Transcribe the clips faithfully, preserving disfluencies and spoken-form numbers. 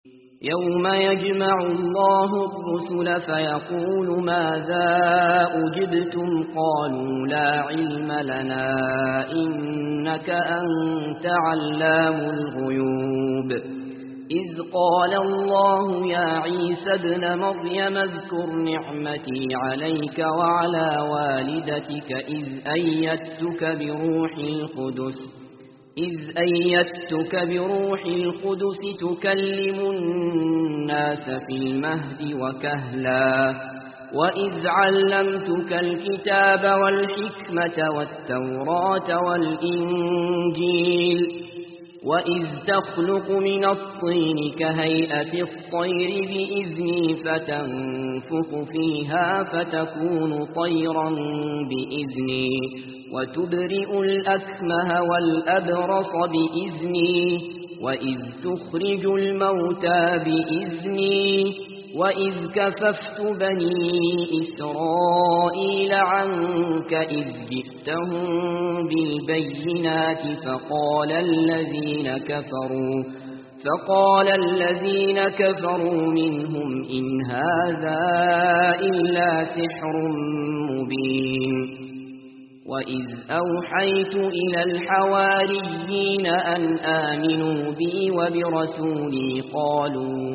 يوم يجمع الله الرسل فيقول ماذا أجبتم قالوا لا علم لنا إنك أنت علام الغيوب إذ قال الله يا عيسى ابن مريم اذكر نعمتي عليك وعلى والدتك إذ أيدتك بروح القدس إذ أيدتك بروح القدس تكلم الناس في المهد وكهلا وإذ علمتك الكتاب والحكمة والتوراة والإنجيل وإذ تخلق من الطين كهيئة الطير بإذني فتنفخ فيها فتكون طيرا بإذني وتبرئ الأكمه والأبرص بإذني وإذ تخرج الموتى بإذني وإذ كففت بني إسرائيل عنك إذ جئتهم بالبينات فقال الذين كفروا فقال الذين كفروا منهم إن هذا إلا سحر مبين وإذ أوحيت إلى الحواريين أن آمنوا بي وبرسولي قالوا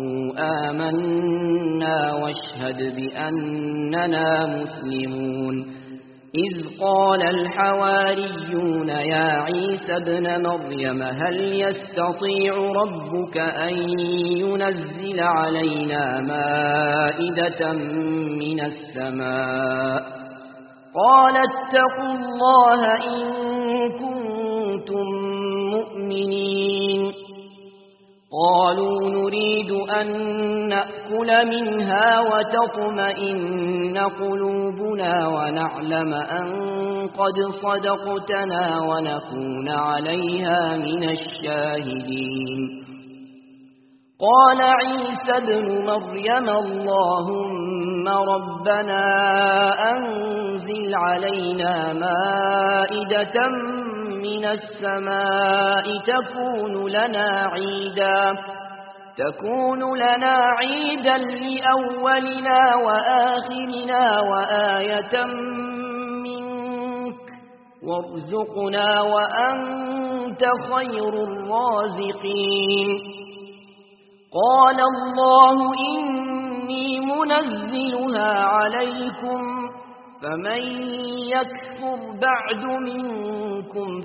آمنا واشهد بأننا مسلمون إذ قال الحواريون يا عيسى ابن مريم هل يستطيع ربك أن ينزل علينا مائدة من السماء قال اتقوا الله إن كنتم مؤمنين قالوا نريد أن نأكل منها وتطمئن قلوبنا ونعلم أن قد صدقتنا ونكون عليها من الشاهدين قال عيسى ابن مريم اللهم ربنا أنزل علينا مائدة من السماء تكون لنا عيدا تكون لنا عيدا لأولنا وآخرنا وآية منك وارزقنا وأنت خير الرازقين قال الله إني منزلها عليكم فمن يكفر بعد منكم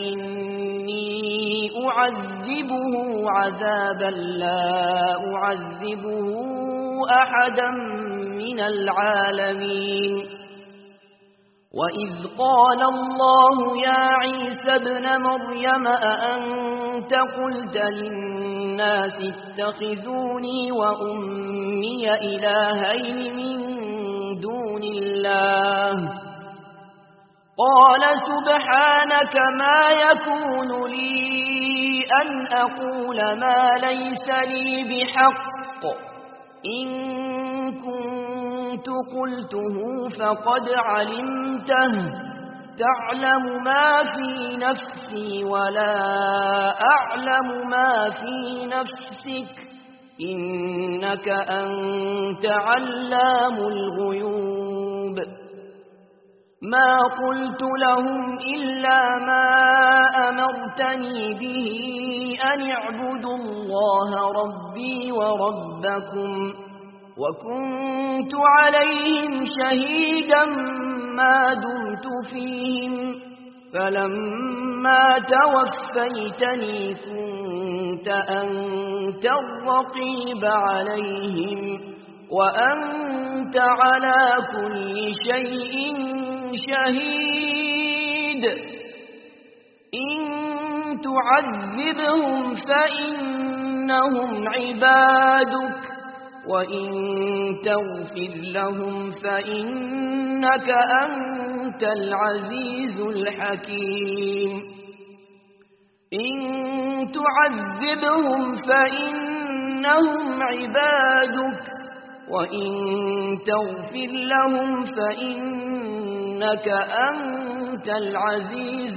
فإني أعذبه عذابا لا أعذبه أحدا من العالمين وإذ قال الله يا عيسى ابن مريم أأنت قلت للناس اتخذوني وأمي إلهين من دون الله قال سبحانك ما يكون لي أن أقول ما ليس لي بحق إن كنت قلته فقد علمته تعلم ما في نفسي ولا أعلم ما في نفسك إنك أنت علام الغيوب ما قلت لهم إلا ما أمرتني به أن اعبدوا الله ربي وربكم وكنت عليهم شهيدا ما دمت فيهم فلما توفيتني كنت أنت الرقيب عليهم وأنت على كل شيء شهيد إن تعذبهم فإنهم عبادك وإن تغفر لهم فإنك أنت العزيز الحكيم إن تعذبهم فإنهم عبادك وإن تغفر لهم فإنك أنت العزيز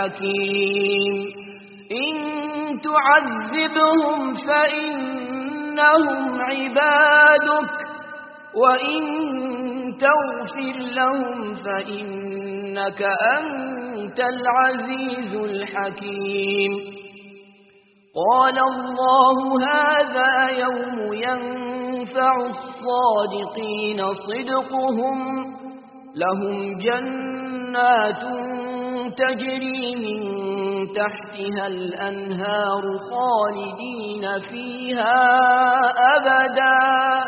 الحكيم إن تعذبهم فإنهم إنهم عبادك وإن تغفر لهم فإنك أنت العزيز الحكيم قال الله هذا يوم ينفع الصادقين صدقهم لهم جنات تجري من تحتها الأنهار خالدين فيها أبدا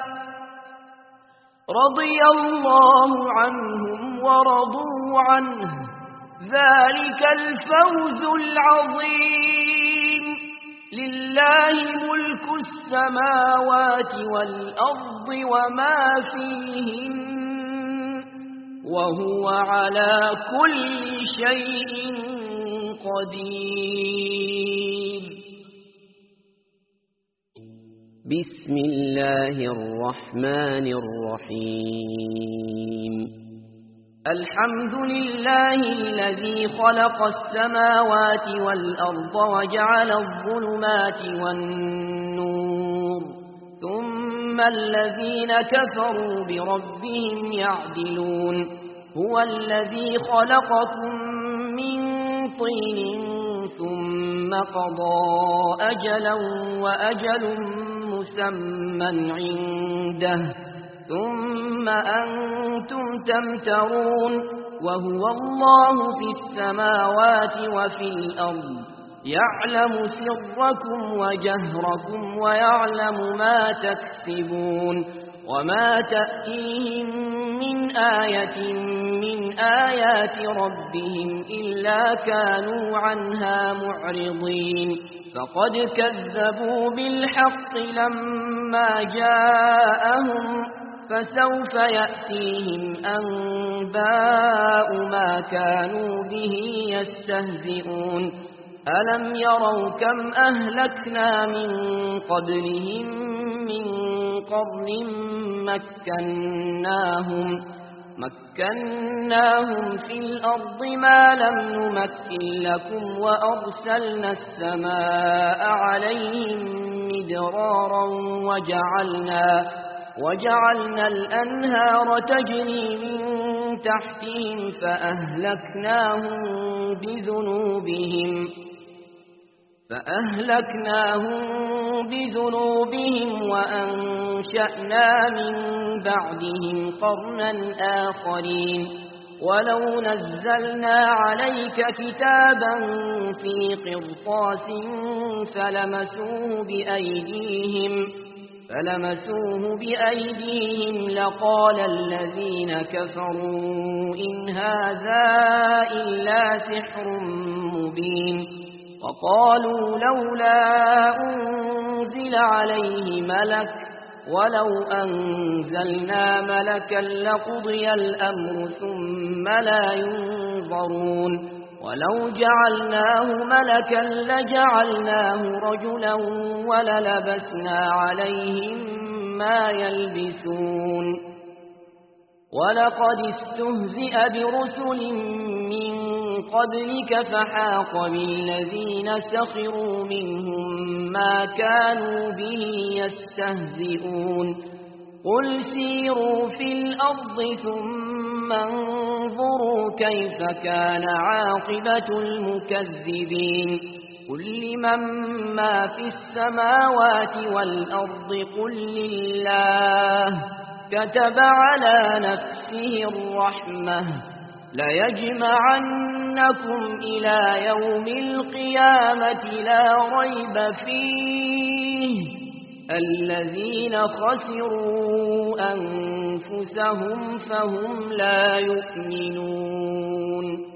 رضي الله عنهم ورضوا عنه ذلك الفوز العظيم لله ملك السماوات والأرض وما فيهن وهو على كل شيء قدير بسم الله الرحمن الرحيم الحمد لله الذي خلق السماوات والأرض وجعل الظلمات والنور ثم الذين كفروا بربهم يعدلون هو الذي خلقكم من طين ثم قضى أجلا وأجل مسمى عنده ثم أنتم تمترون وهو الله في السماوات وفي الأرض يعلم سركم وجهركم ويعلم ما تكسبون وما تأتيهم من آية من آيات ربهم إلا كانوا عنها معرضين فقد كذبوا بالحق لما جاءهم فسوف يأتيهم أنباء ما كانوا به يستهزئون ألم يروا كم أهلكنا من قبلهم من قرن مكناهم مكناهم في الأرض ما لم نمكن لكم وأرسلنا السماء عليهم مدرارا وجعلنا وجعلنا الأنهار تجري من تحتهم فأهلكناهم بذنوبهم فأهلكناهم بذنوبهم وأنشأنا من بعدهم قرنا آخرين ولو نزلنا عليك كتابا في قرطاس فلمسوه بأيديهم فلمسوه بأيديهم لقال الذين كفروا إن هذا إلا سحر مبين وقالوا لولا أنزل عليه ملك ولو أنزلنا ملكا لقضي الأمر ثم لا ينظرون ولو جعلناه ملكا لجعلناه رجلا وللبسنا عليهم ما يلبسون ولقد استهزئ برسل من قبلك فحاق بالذين سخروا منهم ما كانوا به يستهزئون قل سيروا في الأرض ثم انظروا كيف كان عاقبة المكذبين قل لمن ما في السماوات والأرض قل لله كتب على نفسه الرحمة ليجمعنكم إلى يوم القيامة لا ريب فيه الذين خسروا أنفسهم فهم لا يؤمنون